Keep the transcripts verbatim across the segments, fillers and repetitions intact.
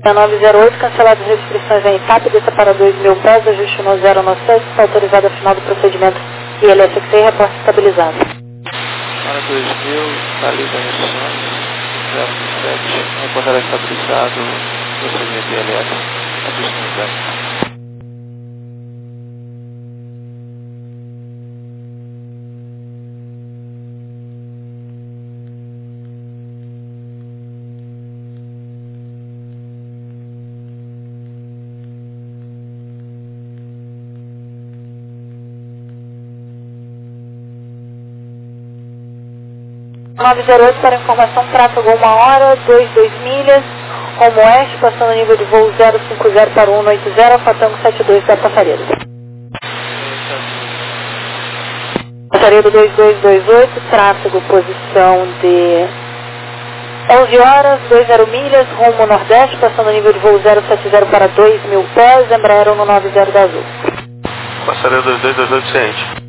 nove zero oito, canceladas restrições em etapa, desça para dois mil pés, ajuste no zero no sete, está autorizado a final do procedimento I L S X, reporte estabilizado. Para dois mil, valida restrições, zero no sete, reportará estabilizado, procedimento I L S, ajuste no zero. nove zero oito para informação, tráfego uma hora, dois dois milhas, rumo oeste, passando o nível de voo zero cinco zero para o cento e oitenta, Alfa Tango sete dois da Passaredo. Passaredo dois dois dois oito, tráfego, posição de onze horas, dois zero milhas, rumo nordeste, passando o nível de voo zero sete zero para dois mil pés, Embraer cento e noventa da Azul. Passaredo dois dois dois oito, ciente.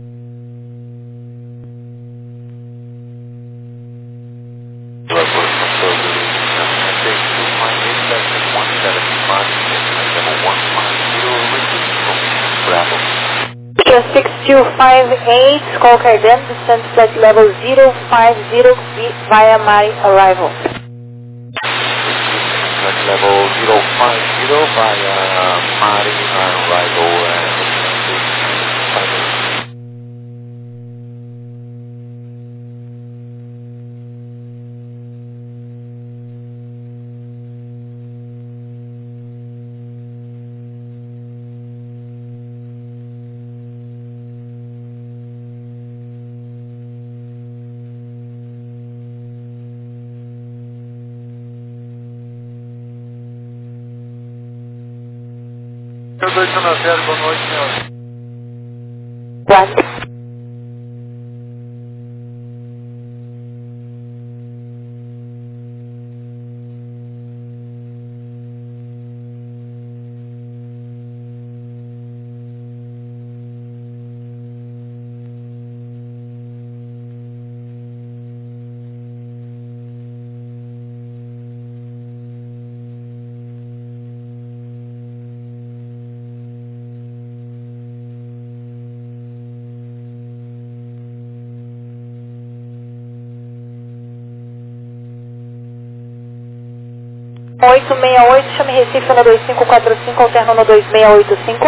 six two five eight, call Cardem, descend flight level zero five zero via my arrival. Flight level zero five zero via Mari arrival and dois zero zero, boa noite, senhor. Quatro. oito seis oito, chame Recife no dois cinco quatro cinco, alterno no dois seis oito cinco.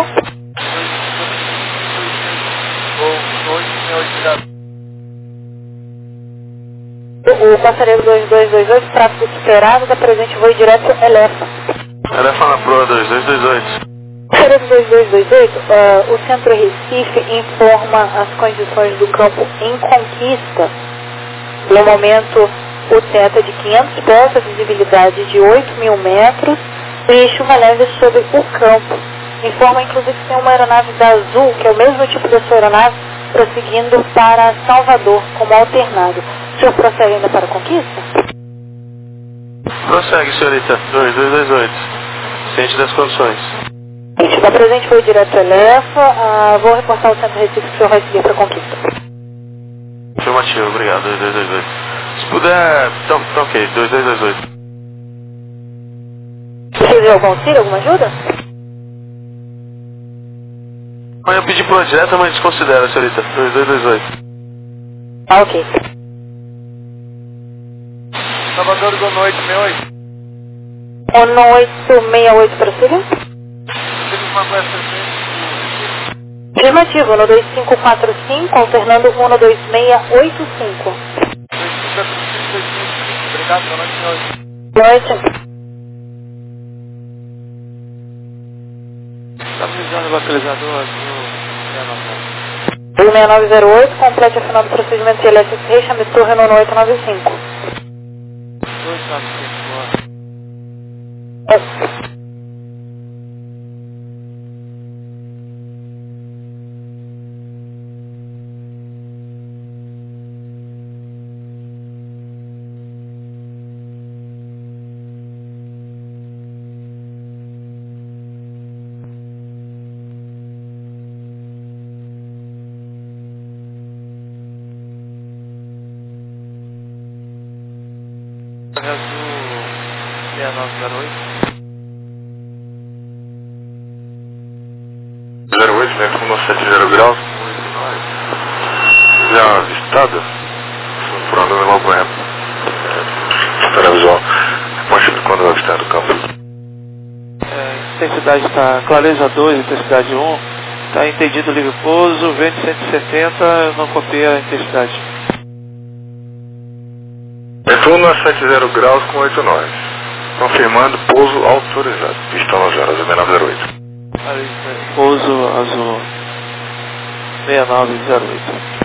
O passareiro dois dois dois oito, tráfego esperado, da presente voo direto Elefa. Elefa na proa dois dois dois oito. Passareiro dois dois dois oito, uh, o Centro Recife informa as condições do campo em conquista. No momento, o teto é de quinhentos pés, a visibilidade de oito mil metros e chuva leve sobre o campo. Informa inclusive que tem uma aeronave da Azul, que é o mesmo tipo da sua aeronave, prosseguindo para Salvador como alternado. O senhor prossegue ainda para a conquista? Prossegue, senhorita. dois dois dois oito. Ciente das condições. Gente, da presente foi direto Elefa. Uh, vou reportar o Centro Recife que o senhor vai seguir para a conquista. Afirmativo, obrigado. dois dois dois oito. Se puder, tá, tá ok, dois dois dois oito. Precisa de algum auxílio, alguma ajuda? Mas eu pedi pro direto, mas desconsidera, senhorita. dois dois dois oito. Ah, ok. Salvador, boa noite, meu oito. um oito seis oito, prossiga. Temos uma conversa assim. Afirmativo, no dois cinco quatro cinco, alternando um no dois seis oito cinco. Obrigado, boa noite, senhor. Boa noite. Estamos usando o localizador azul. um seis nove zero oito, complete a final do procedimento de L S C, chame torre no oito nove cinco. dois nove cinco. É. Azul seis nove zero oito. Dentro com sete zero graus, já avistada, por andando logo é, para visual, mostra quando vai avistar do campo. É, intensidade está clareza dois, intensidade um, está entendido livre pouso, vento cento e setenta, não copia a intensidade. Vento um a sete zero graus com oito nós, confirmando pouso autorizado, pistão nas horas, zero nove zero oito. Pouso azul seis nove zero oito.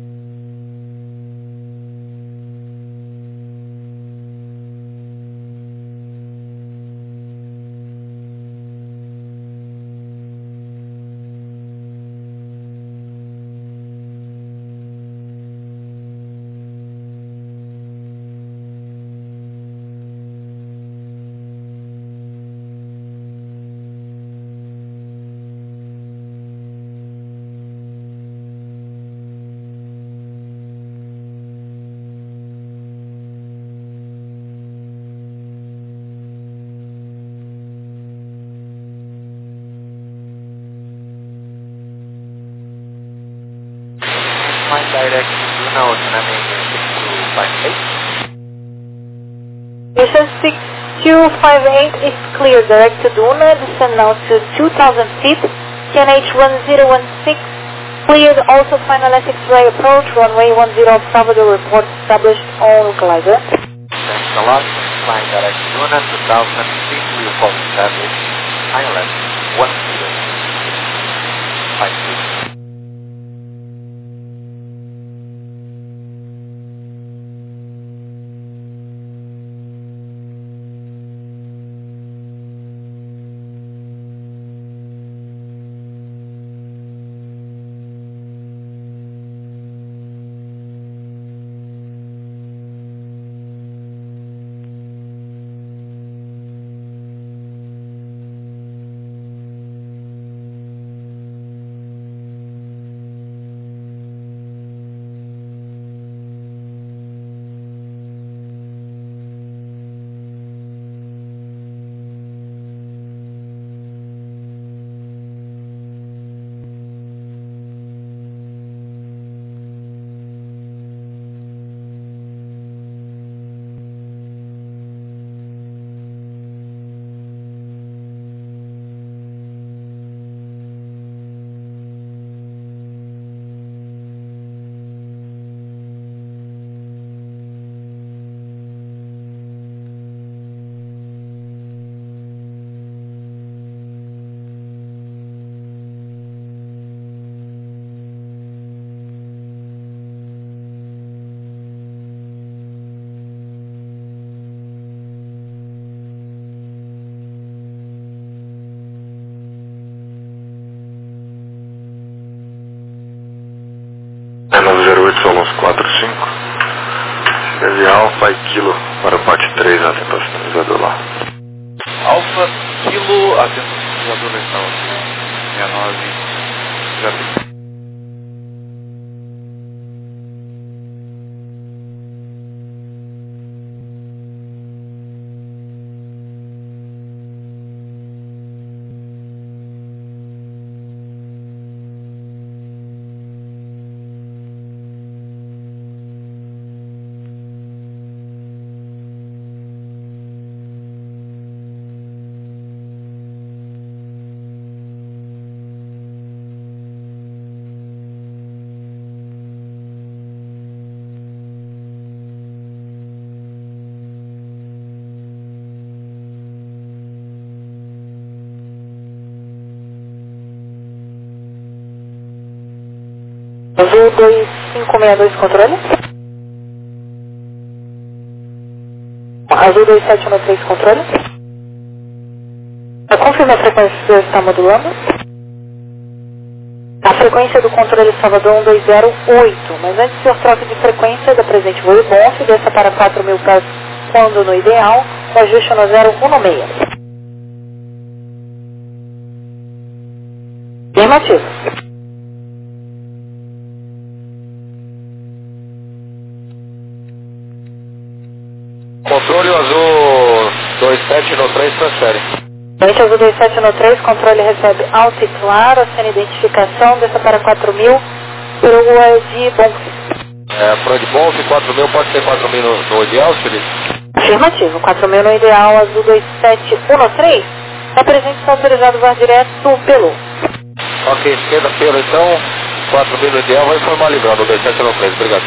Flight direct Luna Oceanami six two five eight. Mission six two five eight is clear. Direct to Duna. Descend now to two thousand feet. K N H one zero one six. Cleared. Also final S X-ray approach. Runway one zero Salvador. Report established on glider. Thanks a lot. Flying direct to Luna two thousand feet. Report established. Final S one zero five two. nove zero oito Solos quatro cinco. Deve Alfa e Kilo para o parte três, atento ao sinalizador lá. Alfa, Kilo, atento ao sinalizador letal. seis nove zero oito. Azul dois cinco seis dois, controle. Azul dois sete um três, controle. Confirme a frequência que você está modulando. A frequência do controle Salvador um dois zero oito, mas antes de senhor troque de frequência da presente voo bom, desça para quatro mil pés quando no ideal, o ajuste no zero um seis. Afirmativo. Controle azul dois sete um três, transfere. Cliente azul dois sete um três, controle recebe alto e claro, sem identificação, desça para quatro mil, Uruguai de Bonfim. É, para de Bonf, quatro mil, pode ser quatro mil no, no ideal, Felipe? Afirmativo, quatro mil no ideal, azul dois sete um três, apresente está autorizado voar direto pelo. Ok, esquerda pelo então, quatro mil no ideal, vai informar livrando, dois sete um três, obrigado.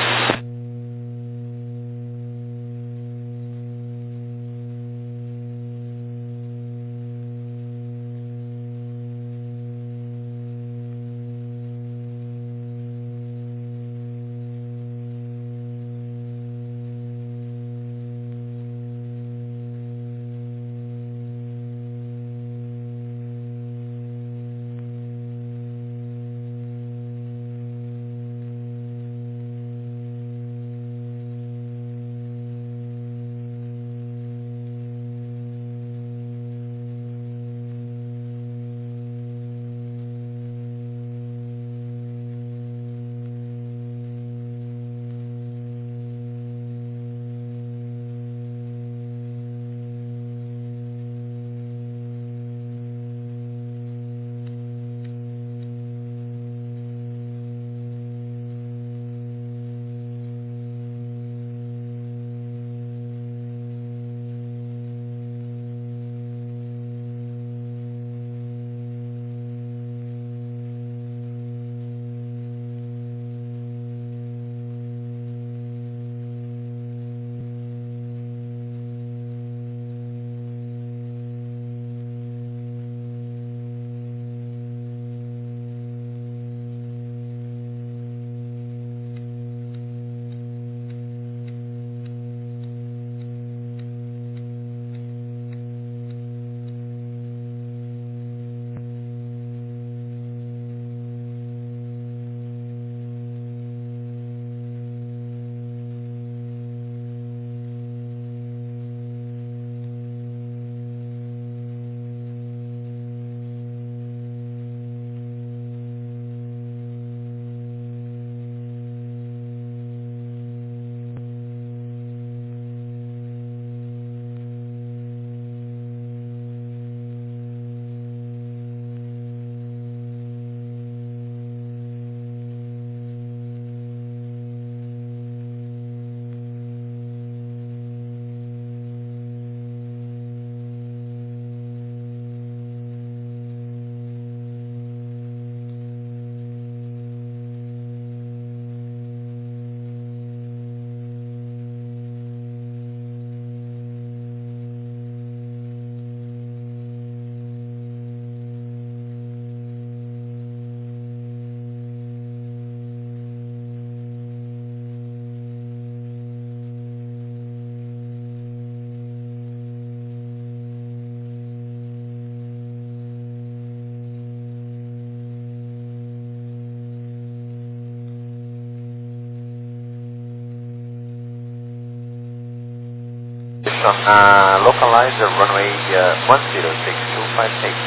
Uh, localizer runway uh, one zero six two five eight.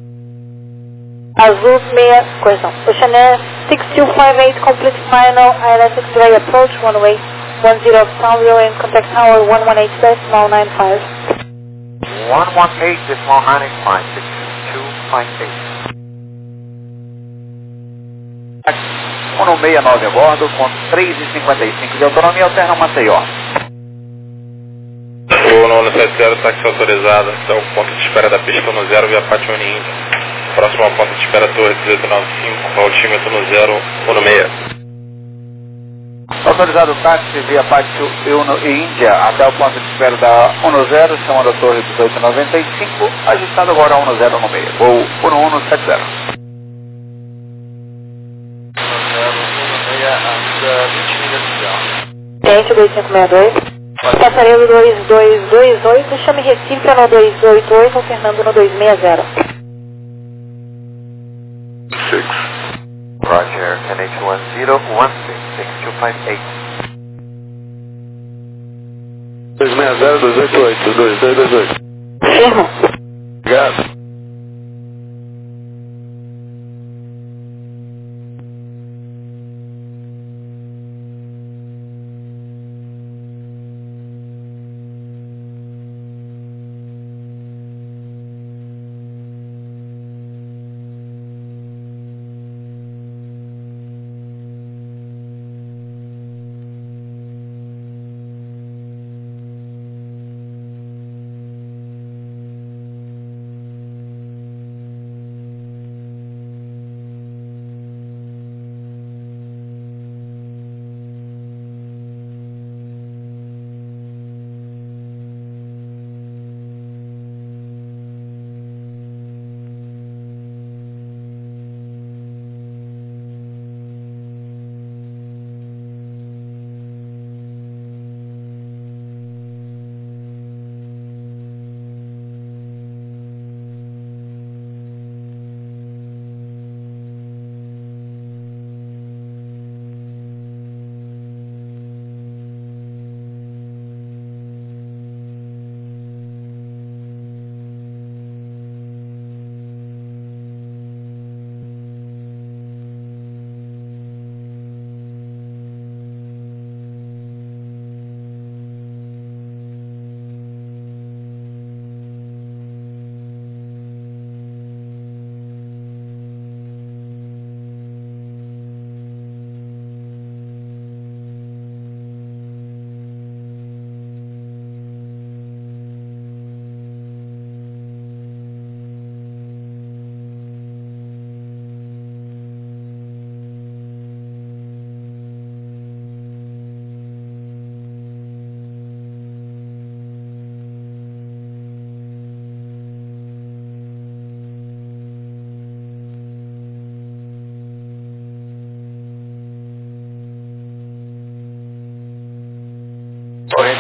Azul meia, correção. Oceaneer six two five eight, complete final, I L S X-ray approach, runway one zero Salvio and contact tower one one eight decimal nine five. one one eight decimal nine five, six two five eight. um sessenta e nove a bordo, com três e cinquenta e cinco de autonomia, alterna Maceió. O nono sete zero, táxi autorizado, então ponto de espera da pista no zero via Pátio Índia. Próximo ao ponto de espera Torre dezoito noventa e cinco, altímetro no zero um seis. Autorizado o táxi via Pátio Uno e Índia até o ponto de espera da dez, chamando a Torre dezoito noventa e cinco, ajustado agora a dez seis, voo um um sete zero. vinte milhas de chão. Cliente dois cinco seis dois. Passaredo dois dois dois oito, chame Recife no dois oito oito, Fernando no dois seis zero. six. Roger, N H one zero one six six two five eight. dois seis zero, dois oito oito, dois dois dois oito. Firma. Obrigado.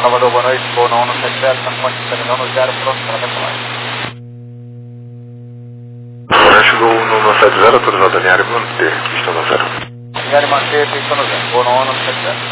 Salvador, boa noite, vou no um um sete zero, estamos com a no zero, pronto para decolagem. Chegou no um sete zero, autorizado a alinhar e manter, pista no zero. Alinhar e manter, pista no zero, vou no um um sete zero.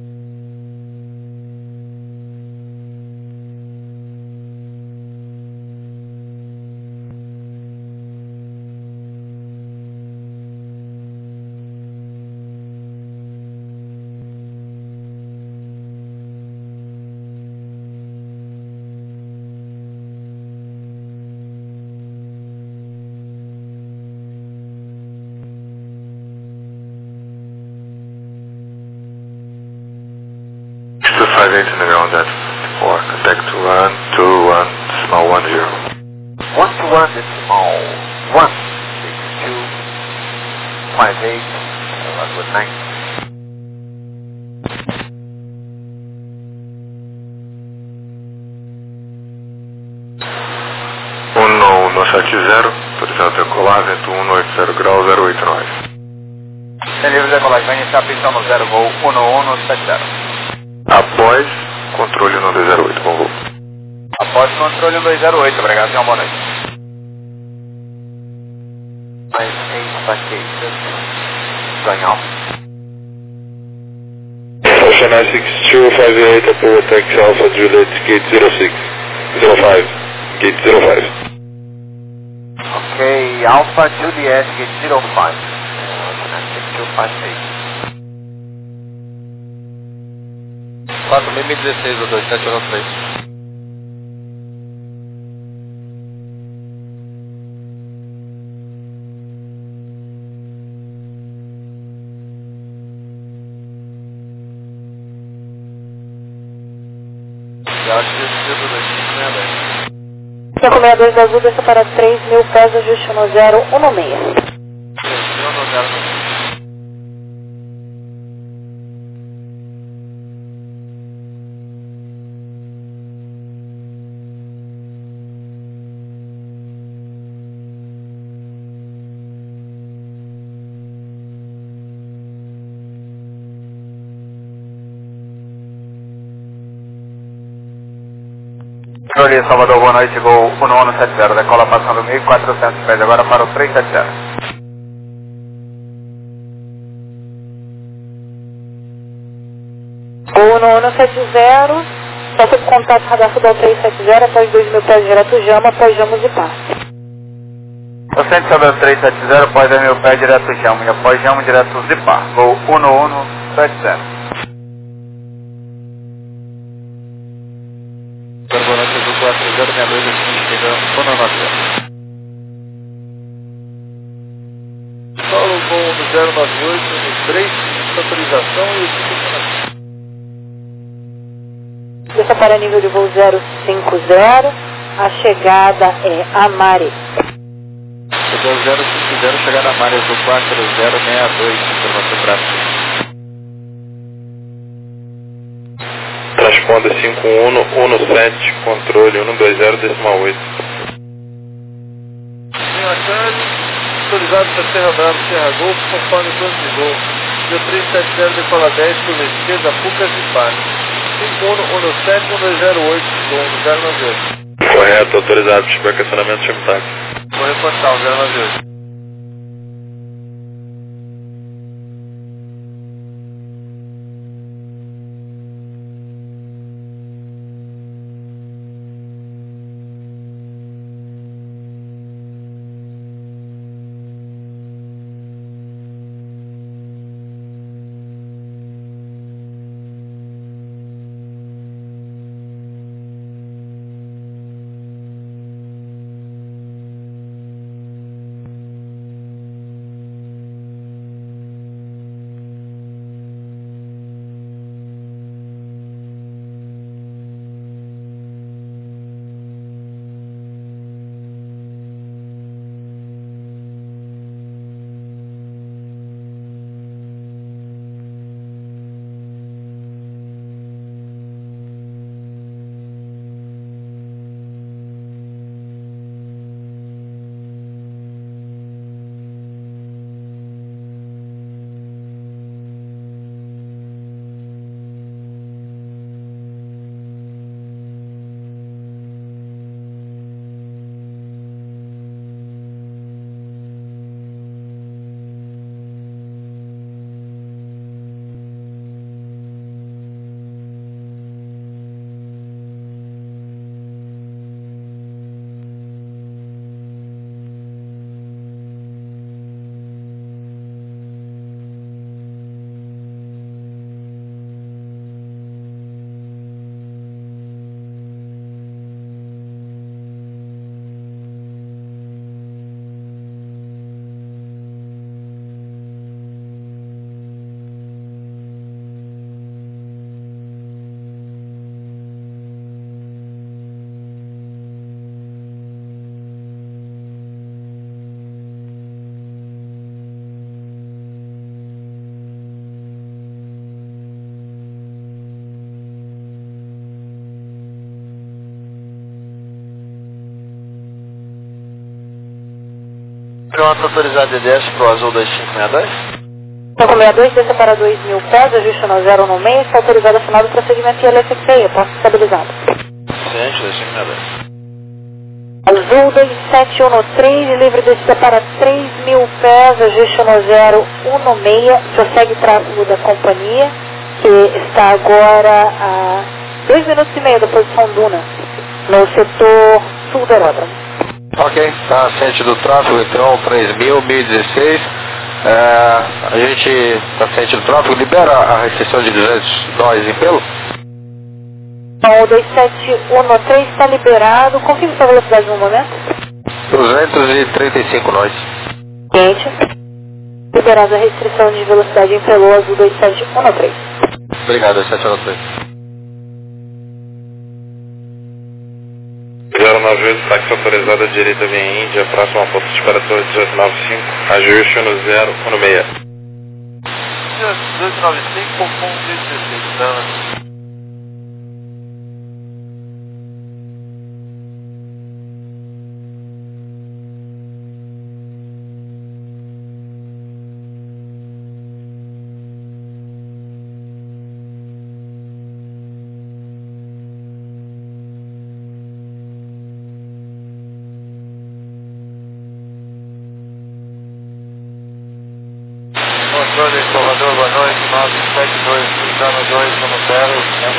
two five eight in the ground at four, contact to one, two one, small one zero. one to one, decimal one, six two, five eight, uh, good night. um um sete zero, autorizado a decolar, vento um oito zero grau, zero oito nove. Sem livre decolagem, vai iniciar a pista no zero, voo um um sete zero. Após controle um dois zero oito, bom voo. Após controle um dois zero oito, obrigado, senhor, boa noite. Mais seis baquetas, ganhão. Ocean nine six two five eight, Apollo Taxi Alpha Juliet, gate zero six, zero five, gate zero five. Ok, Alpha Juliet, gate zero five. Ocean nine six two five eight. quatro mil e dezesseis, dois sete um três. Já acho que esse dia do dois cinco seis dois. cinco seis dois da Azul, desça para três mil pés, ajuste no zero um seis. três mil no zero um. Controle Salvador, boa noite, gol um um sete zero, decola passando mil e quatrocentos pés, agora para o três sete zero. Gol no um sete zero, só sob contato radar do três sete zero, após dois mil pés direto Jama, após Jamos e passe. Docente sobre o três sete zero, após dois mil pés direto Jama e após Jama direto Zipar, gol um um sete zero. Carbonato do quatro zero seis dois, aqui chega um nove zero. Paulo com o zero nove oito, no três, autorização e o cinco. Desça para nível de voo zero cinco zero, a chegada é Amare. Chegou zero cinco zero, chegada a Mário do quatro zero seis dois, informação prática. Transponda cinco um um sete, controle um dois zero decimal oito. Senhor Acane, autorizado para Serra Brava, Serra Golfo, conforme o plano de voo. Meu três sete zero decola dez, por esquerda, Pucas e Par. cinco um um sete um dois zero oito, com zero nove oito. Correto, autorizado para estacionamento de táxi. Vou reportar o zero nove oito. Pronto, autorizado D D S para o azul dois cinco seis dois. cinco seis dois, desça para dois mil pés, ajuste no zero no meio, está autorizado a final do procedimento I L S X I, posto estabilizado. Ciente, dois cinco seis dois. Azul dois sete um três, livre descida para três mil pés, ajuste no zero um no meio, prossegue tráfego da companhia, que está agora a dois minutos e meio da posição Duna, no setor sul do aeródromo. Ok, está ciente do tráfego, então, três mil, mil e dezesseis. É, a gente está ciente do tráfego, libera a restrição de duzentos nós em pelo? Então, o dois sete um três está liberado. Confirme sua velocidade no momento. duzentos e trinta e cinco nós. Ciente. Liberada a restrição de velocidade em pelo azul dois sete um três. Obrigado, dois sete um três. zero nove oito, táxi autorizado à direita via Índia, próximo ao ponto de espera torre dezoito noventa e cinco, ajuste no zero um no meio. dezoito noventa e cinco, ponto dezesseis, dano. Controle Salvador, boa noite, nove sete dois, cruzando dois um zero,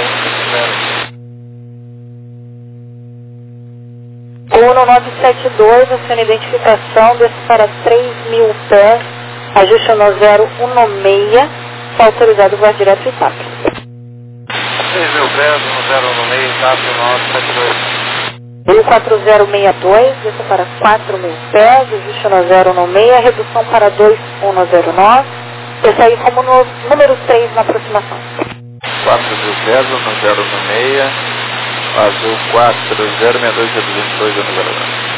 Uno nove sete dois, a sua identificação, desce para três mil pés, ajuste no zero um no meia, está autorizado o voar direto e TAP. três mil pés, um zero no meio, TAP nove sete dois. mil quatro zero seis dois, desça para quatro mil pés, ajuste no zero no meia, redução para dois um zero nove, eu saí como no número três na aproximação. quatro mil pés, um zero no meia, azul quatro zero seis dois, reduzindo dois um zero nove.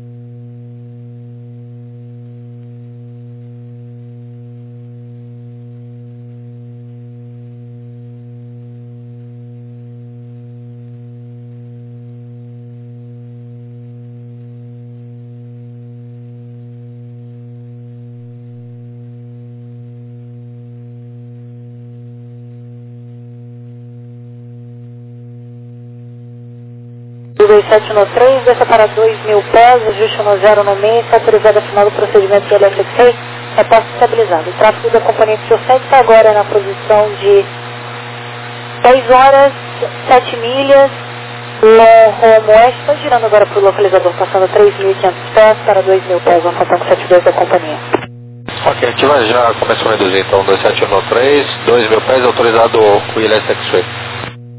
dois sete um três, desça para dois mil pés, ajuste no zero no meio, está autorizado a final do procedimento de I L S X I, é posto estabilizado. O tráfego da companhia de sete está agora na posição de dez horas, sete milhas, no rumo oeste, está girando agora para o localizador, passando três mil e quinhentos pés para dois mil pés, vamos faltando sete dois da companhia. Ok, a gente vai já começou a reduzir, então, dois sete um três, dois mil pés, autorizado o I L S X I.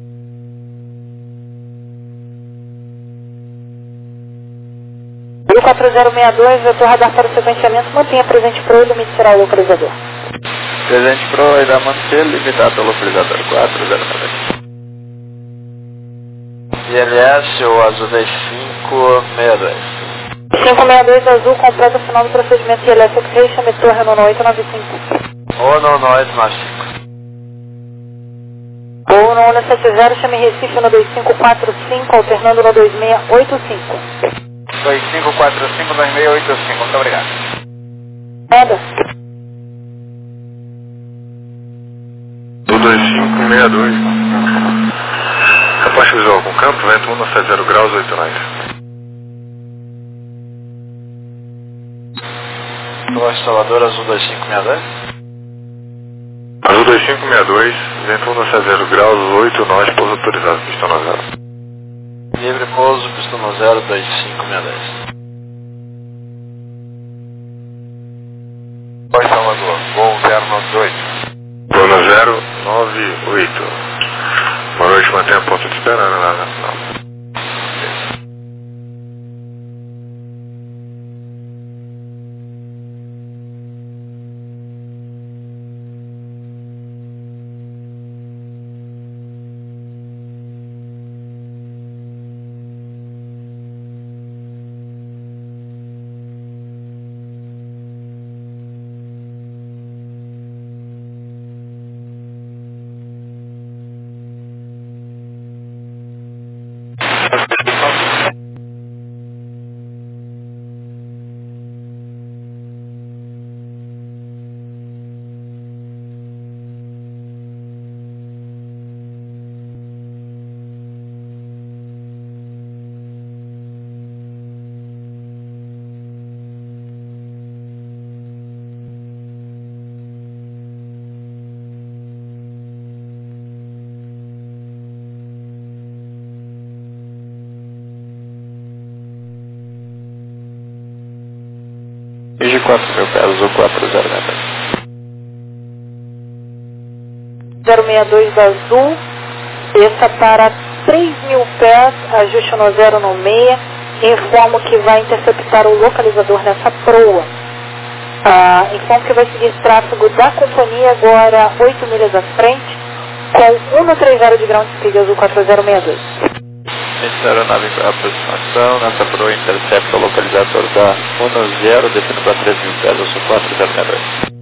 mil quatro zero seis dois, vetor radar para o sequenciamento, mantenha presente para o limite será o localizador. Presente pro e da manter limitado ao localizador quatro zero nove. I L S, o azul dez cinco seis dois. cinco seis dois azul, completa o final do procedimento de I L S X I, chame torre no oito nove cinco. O no oito nove cinco. Ou no Uno sete zero, chame Recife no dois cinco quatro cinco, alternando no dois seis oito cinco. dois cinco quatro cinco, dois seis oito cinco, muito obrigado. Nada. Do dois cinco seis dois. Apache visual com campo, vento um sete zero graus, oito nove. Norte Salvador, azul dois cinco seis dois. Azul dois cinco seis dois, vento um sete zero graus, oito nove, pouso autorizado, pistão no zero. Livre pouso, pistão no zero, dois cinco seis dois. Norte Salvador, voo zero nove oito. Voo no zero nove oito. Boa noite, mantenha ponto de espera, nada nacional. quatro mil pés, azul quatro zero seis dois. zero seis dois da Azul, desça para três mil pés, ajuste no zero no meia, informo que vai interceptar o localizador nessa proa. Ah, informo que vai seguir tráfego da companhia agora oito milhas à frente, com um no três zero de ground speed, Azul quatro zero seis dois. Essa aeronave em aproximação, nessa proa intercepta o localizador da um zero, descendo para três mil pés, Azul quatro zero seis dois.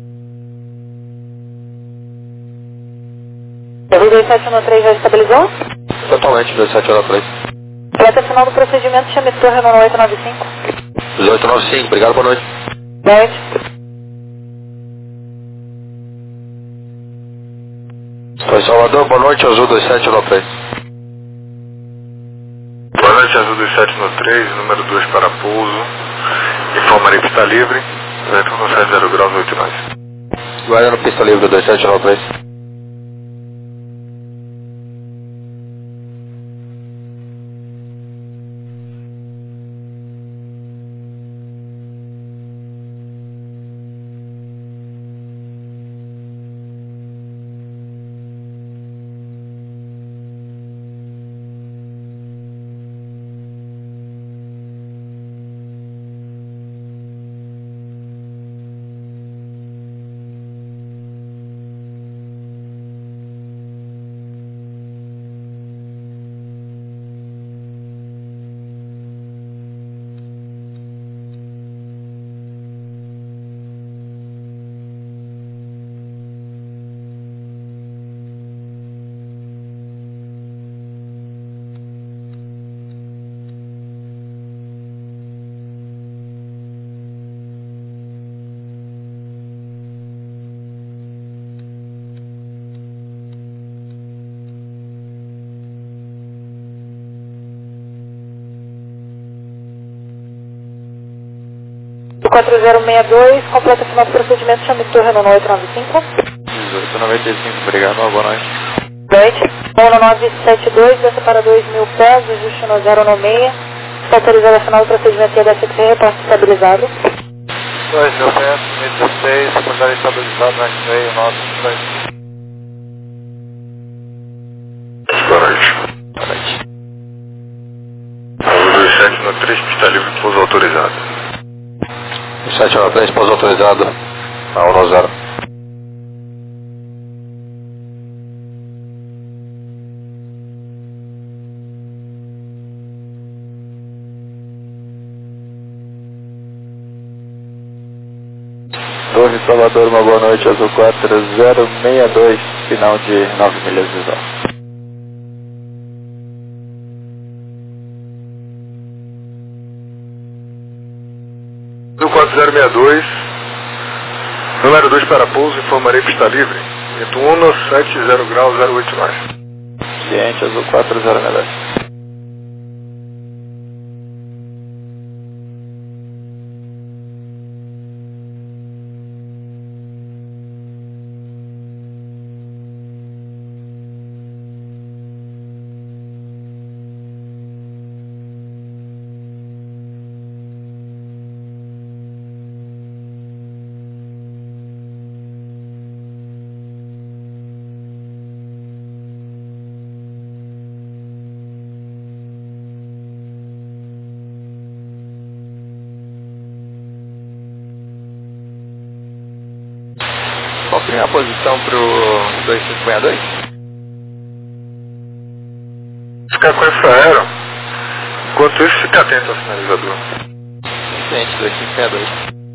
Azul dois sete um três já estabilizou? Totalmente, dois sete um três. Até final do procedimento, chame torre no oito nove cinco. oito nove cinco, obrigado, boa noite. Boa noite. Oi, Salvador, boa noite, Azul dois sete um três. Boa noite, Azul dois sete um três, número dois para pouso. Informarei pista livre, vento no sete zero graus oito nove. Guarda no pista livre dois sete um três. quatro zero seis dois, completa final do procedimento, chame torre no oito nove cinco. dezoito noventa e cinco, obrigado, boa noite. Boa noite. um nove sete dois, desce para dois mil pés, ajuste no zero no meia. Está autorizado a final do procedimento I H C P, repasse estabilizado. dois mil pés, mil e dezesseis, secundário estabilizado, X-Ray, nove três. Boa noite. Boa noite. Azul dois sete um três, pista livre, pouso autorizado. sete um três, pouso autorizado, na um zero. Torre Salvador, uma boa noite, Azul quatro zero seis dois, final de nove milhas de visual. Azul quatro zero seis dois, número dois para pouso, informarei pista livre. Vento um no sete zero graus zero oito nove. Ciente, Azul quatro zero seis dois. Confirme a posição para o dois cinco seis dois. Ficar com infraero. Enquanto isso, fica atento ao sinalizador. Ciente, dois cinco seis dois.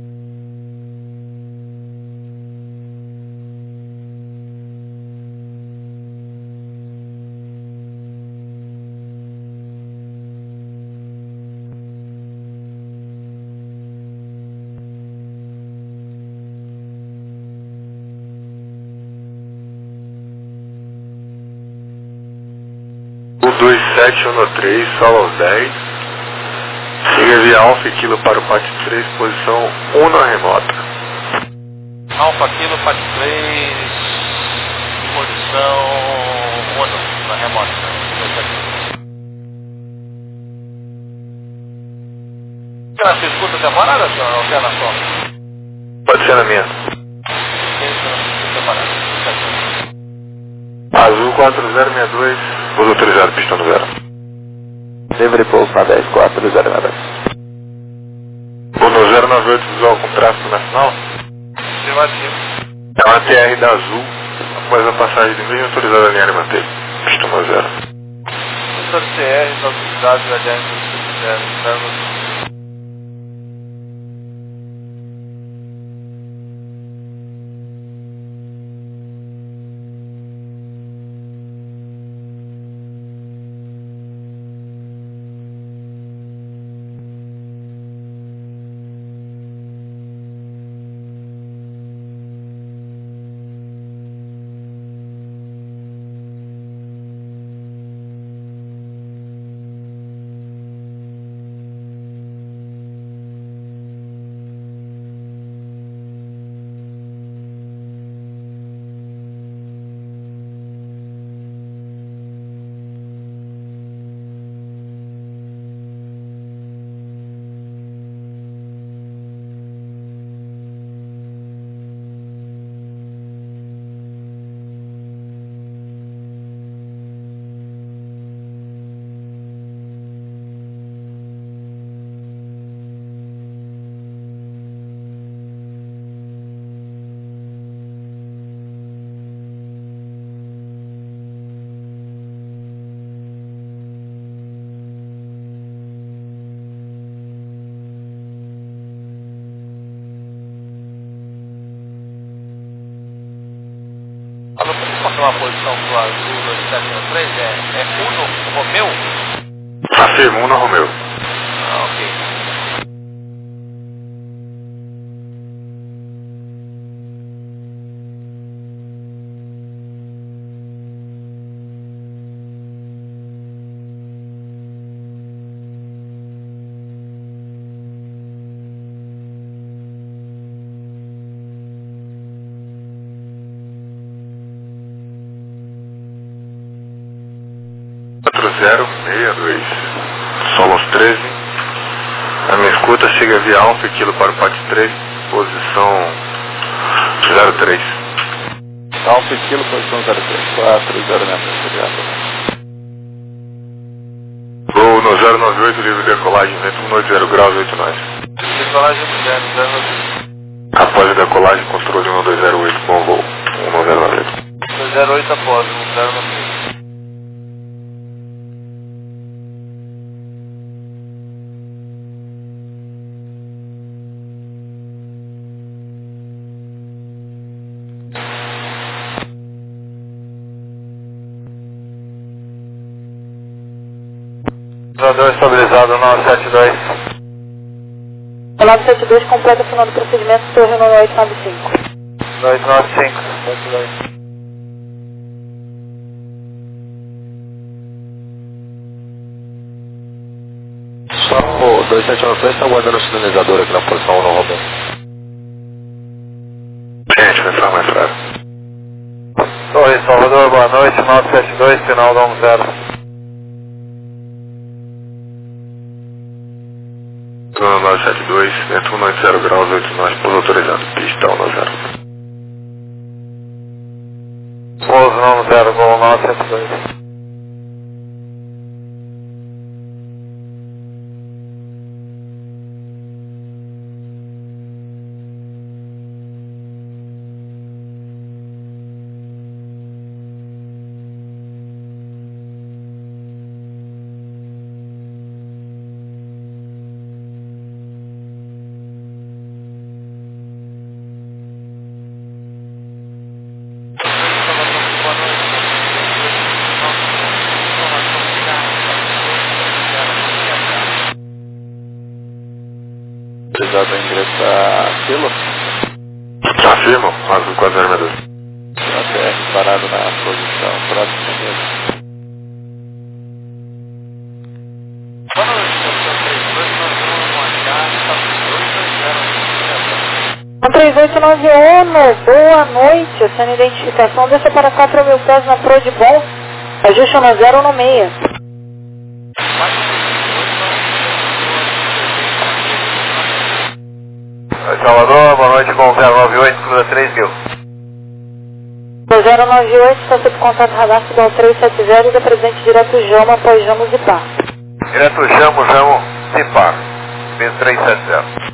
dois sete um três, solo aos dez. Siga via Alfa Kilo para o P A T três, posição um na remota. Alfa Kilo, P A T três, posição um na remota. Ela se escuta demorada, senhor? Alteração. Pode ser na minha. Azul quatro zero seis dois, pouso autorizado, pistão no zero. Livre pouso na dez quatro zero seis dois. Uno zero nove oito visual com tráfego nacional. Afirmativo. É uma T R da Azul, após a passagem de mesmo autorizado a alinhar e manter. Pistão no zero. Setor T R, autoridade da aliança do zero. Alô, pode confirmar a posição do Azul dois sete um três? É, é Uno Romeu? Afirmo, Uno Romeu. Ah, ok. quatro zero seis dois, somos treze. A minha escuta chega via Alfa Kilo para o P A T três, posição zero três. Alfa Kilo, posição zero três, quatro zero seis. Voo no zero nove oito, livre decolagem, vento um oito zero graus, oito nós. Decolagem do zero zero. Após a decolagem, controle um dois zero oito, bom voo, um zero nove oito. dois zero oito após, um zero nove oito. Estabilizado nove sete dois. nove sete dois completa o final do procedimento, torre no oito nove cinco. oito nove cinco. oito dois. Só o dois sete um três está aguardando o sinalizador aqui na posição no Romeu. Gente, vai falar mais claro. Oi, Salvador, boa noite, nove sete dois, final do zero. nove sete dois, vento um oito zero graus, oito nós, pouso autorizado, pistão no zero. Pouso no zero, gol nove sete dois. Autorizado a ingressar Kilo. Afirmo, azul quatro zero seis dois. A T R parado na posição próxima dele. Boa noite, três oito nove Uno, boa noite. Essa é identificação, desça para quatro mil pés na Pro de Bom, ajuste no zero no meia. Oi, Salvador, boa noite com o zero nove oito, está sob contato radar Cidal três sete zero, da presente direto Jama, após Jamos e Par. Direto Jamo, Jamo, e Par, B três sete zero.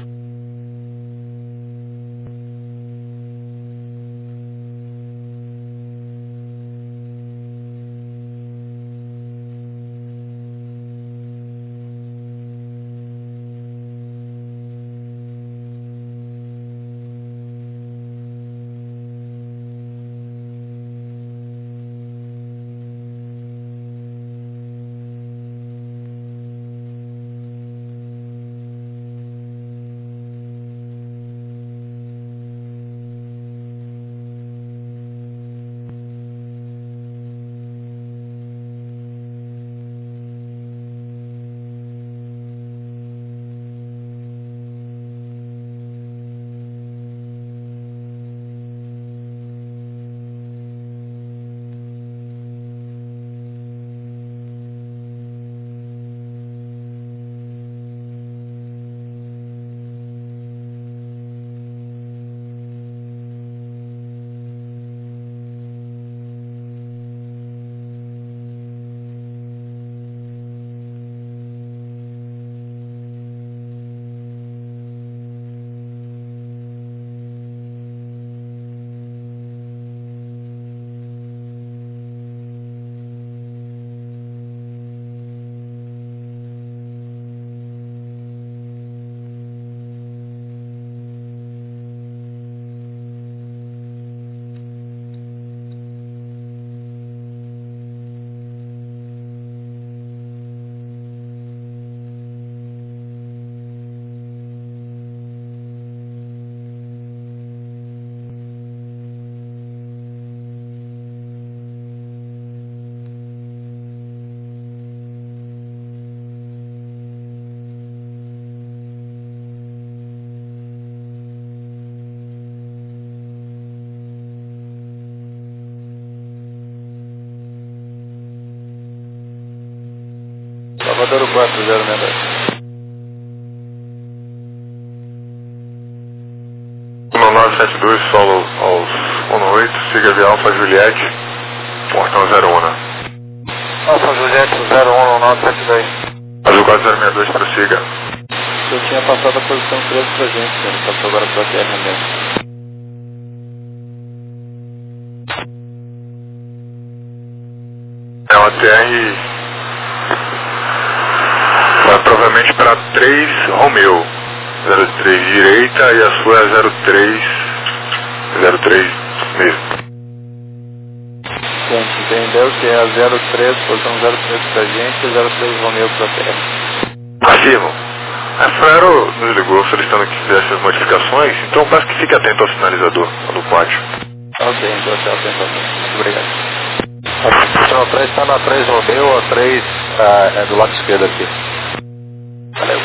Salvador quatro zero sete dois. um nove sete dois, solo aos um oito, siga via Alfa Juliette, portão zero um, né? Alfa Juliette zero um nove sete dois. Azul quatro zero seis dois, prossiga. Eu tinha passado a posição treze pra gente, ele passou agora pra terra mesmo. É uma T R, vai provavelmente para três Romeo, zero três direita, e a sua é zero três, zero três mesmo. Gente, entendeu que é a zero três, posição zero três pra gente e zero três Romeo pra terra. Afirmo. A Flero nos ligou solicitando que fizesse as modificações, então peço que fique atento ao sinalizador do pátio. Ok, então até atento. Muito obrigado. A posição três está na três Romeo, a três ah, é do lado esquerdo aqui. Valeu.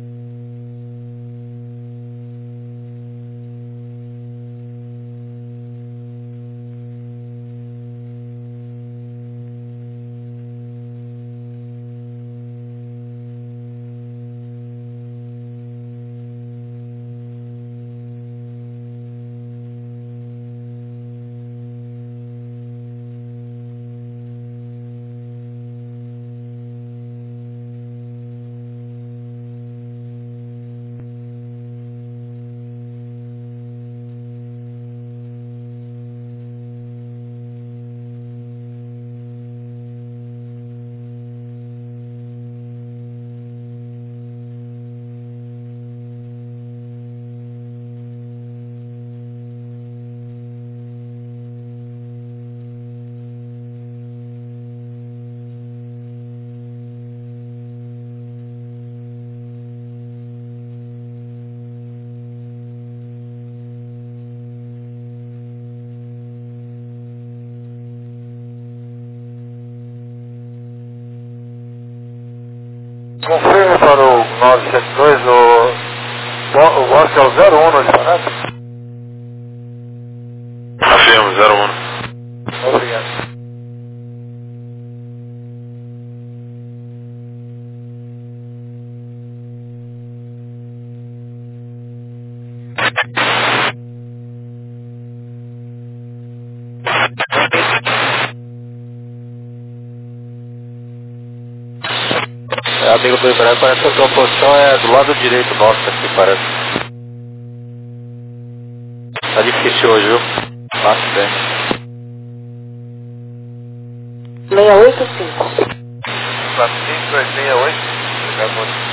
Confirme para o nove sete dois, o, o Oscar é o zero um no disparado? Afirmo, zero um. Obrigado. amigo do Ibrahim, parece que a tua posição é do lado direito nosso aqui, parece. Tá difícil hoje, viu? Bastante. seis oito cinco. quatro cinco dois seis oito. Obrigado, bom dia.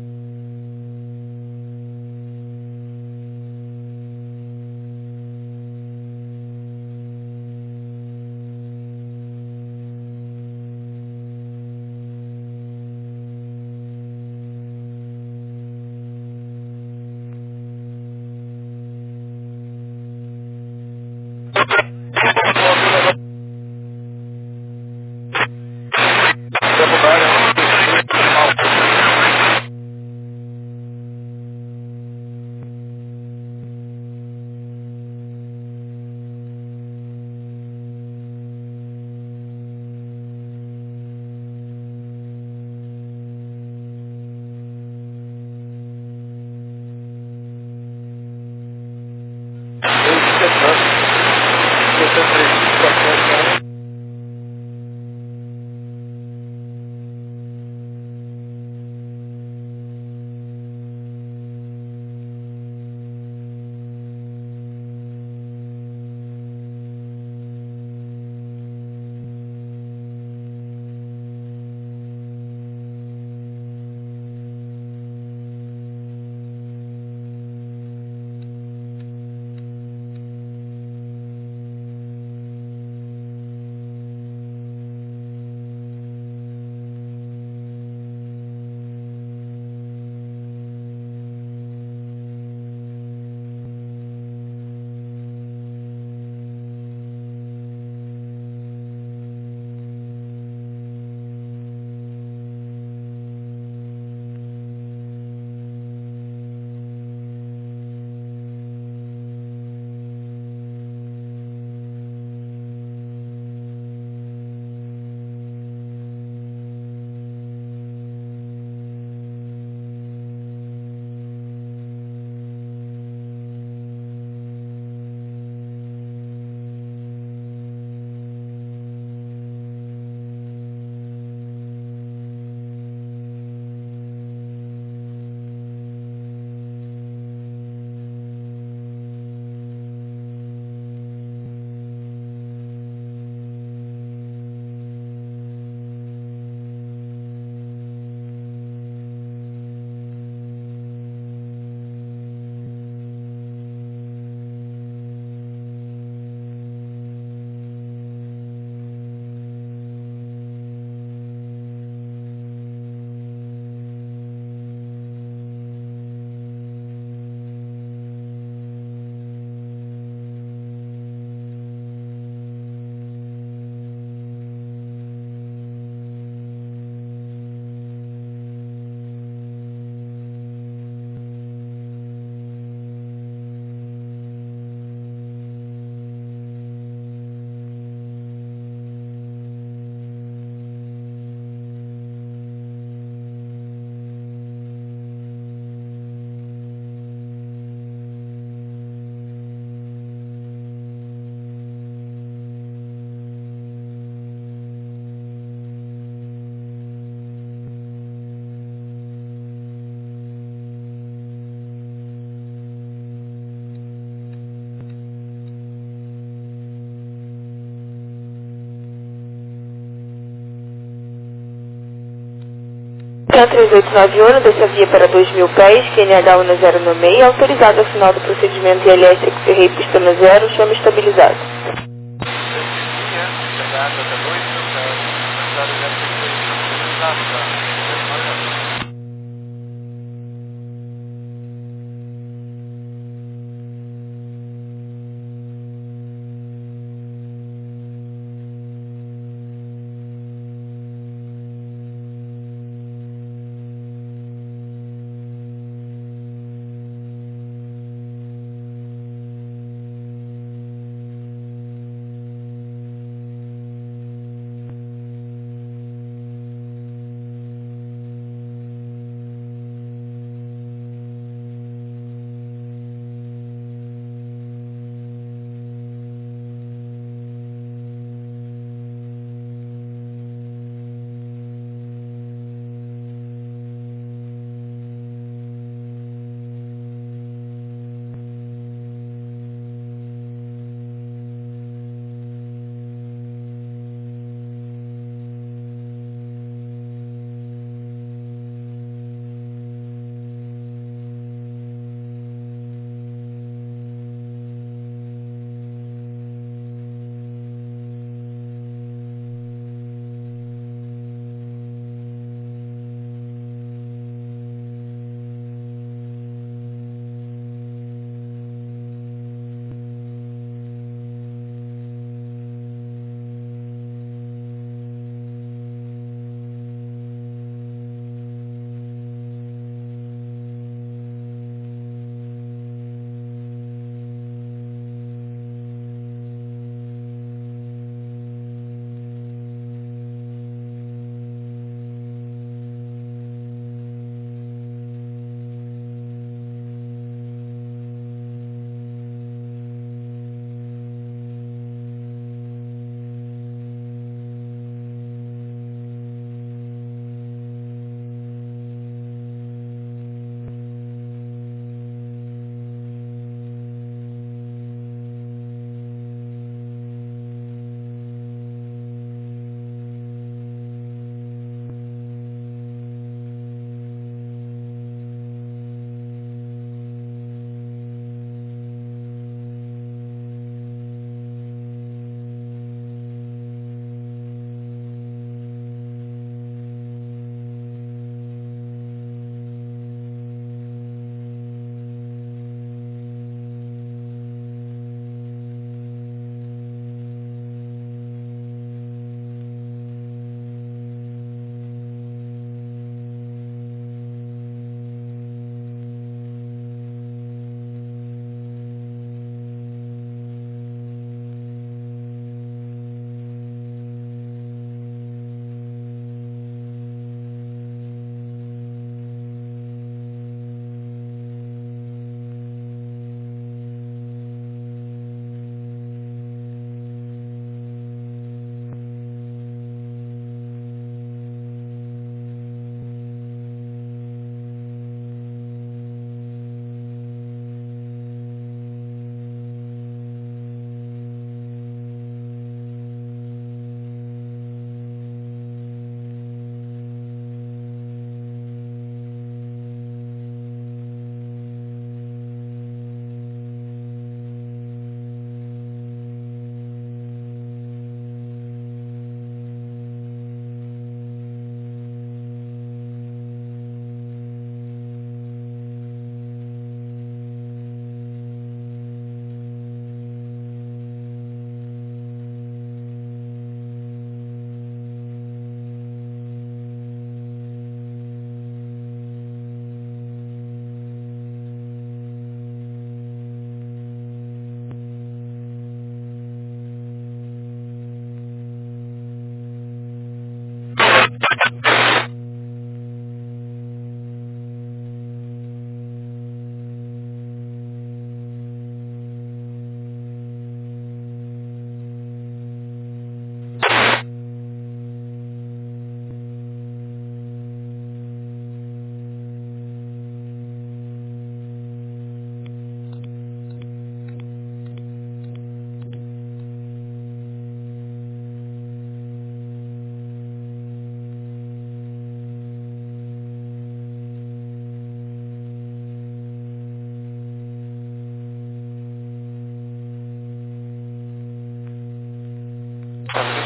três oito nove um, dessa via para dois mil pés, Q N H um zero no meio, autorizado ao final do procedimento I L S X-Ray pista no zero, chama estabilizado.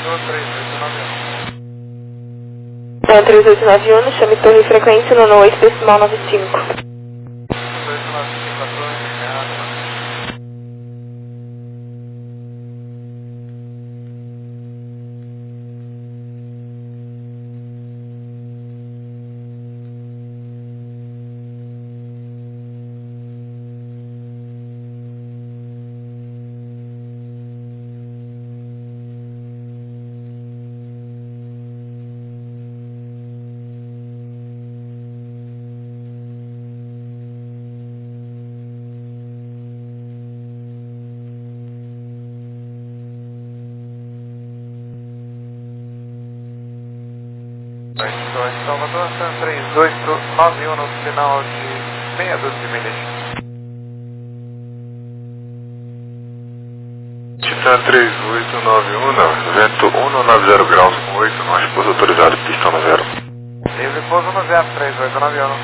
três oito nove um. Então, três oito nove um, chame torre e frequência no oito decimal nove cinco. oito nove cinco, a torre ligada. Salvador, três oito nove um no final de meia dúzia de milhas. Titan três oito nove um, não, vento um nove zero graus com oito, nós pouso autorizado, pistão no zero. Livre pouso no zero, três oito nove um.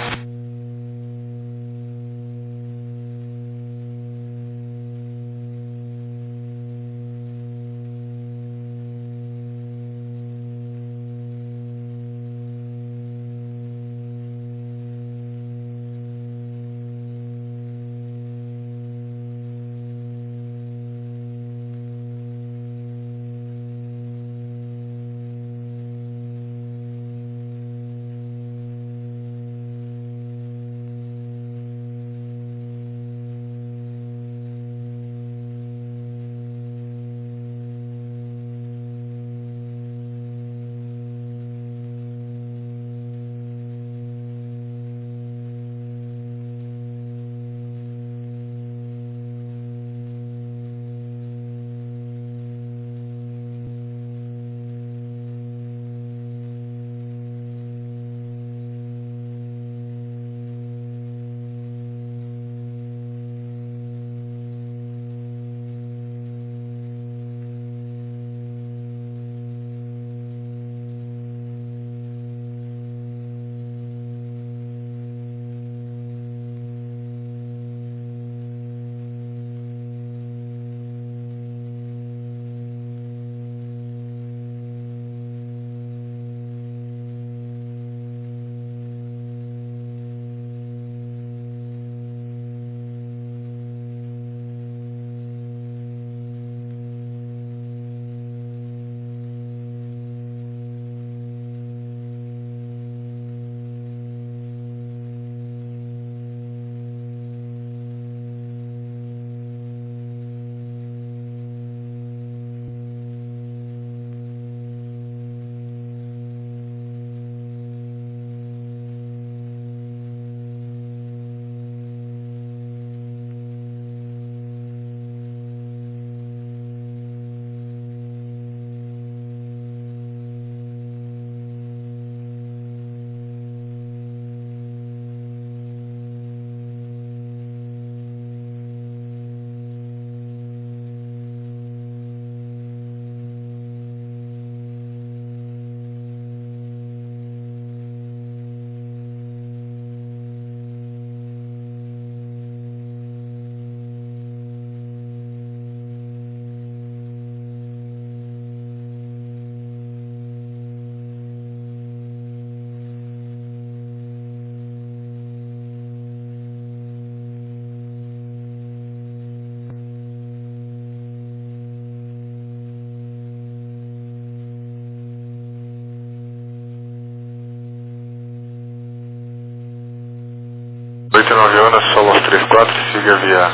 oito nove um, Solar três quatro, siga via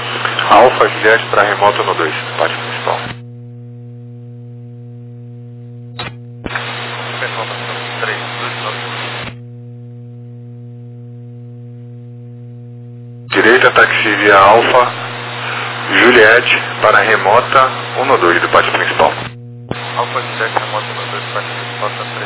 Alfa Juliette para remoto no dois, parte principal. três dois nove um. Direita, táxi via Alfa Juliette para remota um no dois do parte principal. Alfa Juliette, remota no dois, parte principal.